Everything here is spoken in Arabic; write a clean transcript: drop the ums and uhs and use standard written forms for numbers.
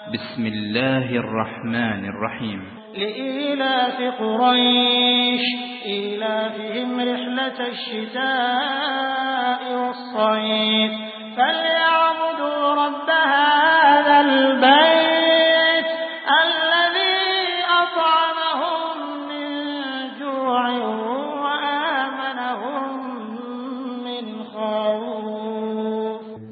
بسم الله الرحمن الرحيم. لإيلاف قريش إيلافهم رحلة الشتاء والصيف فليعبدوا رب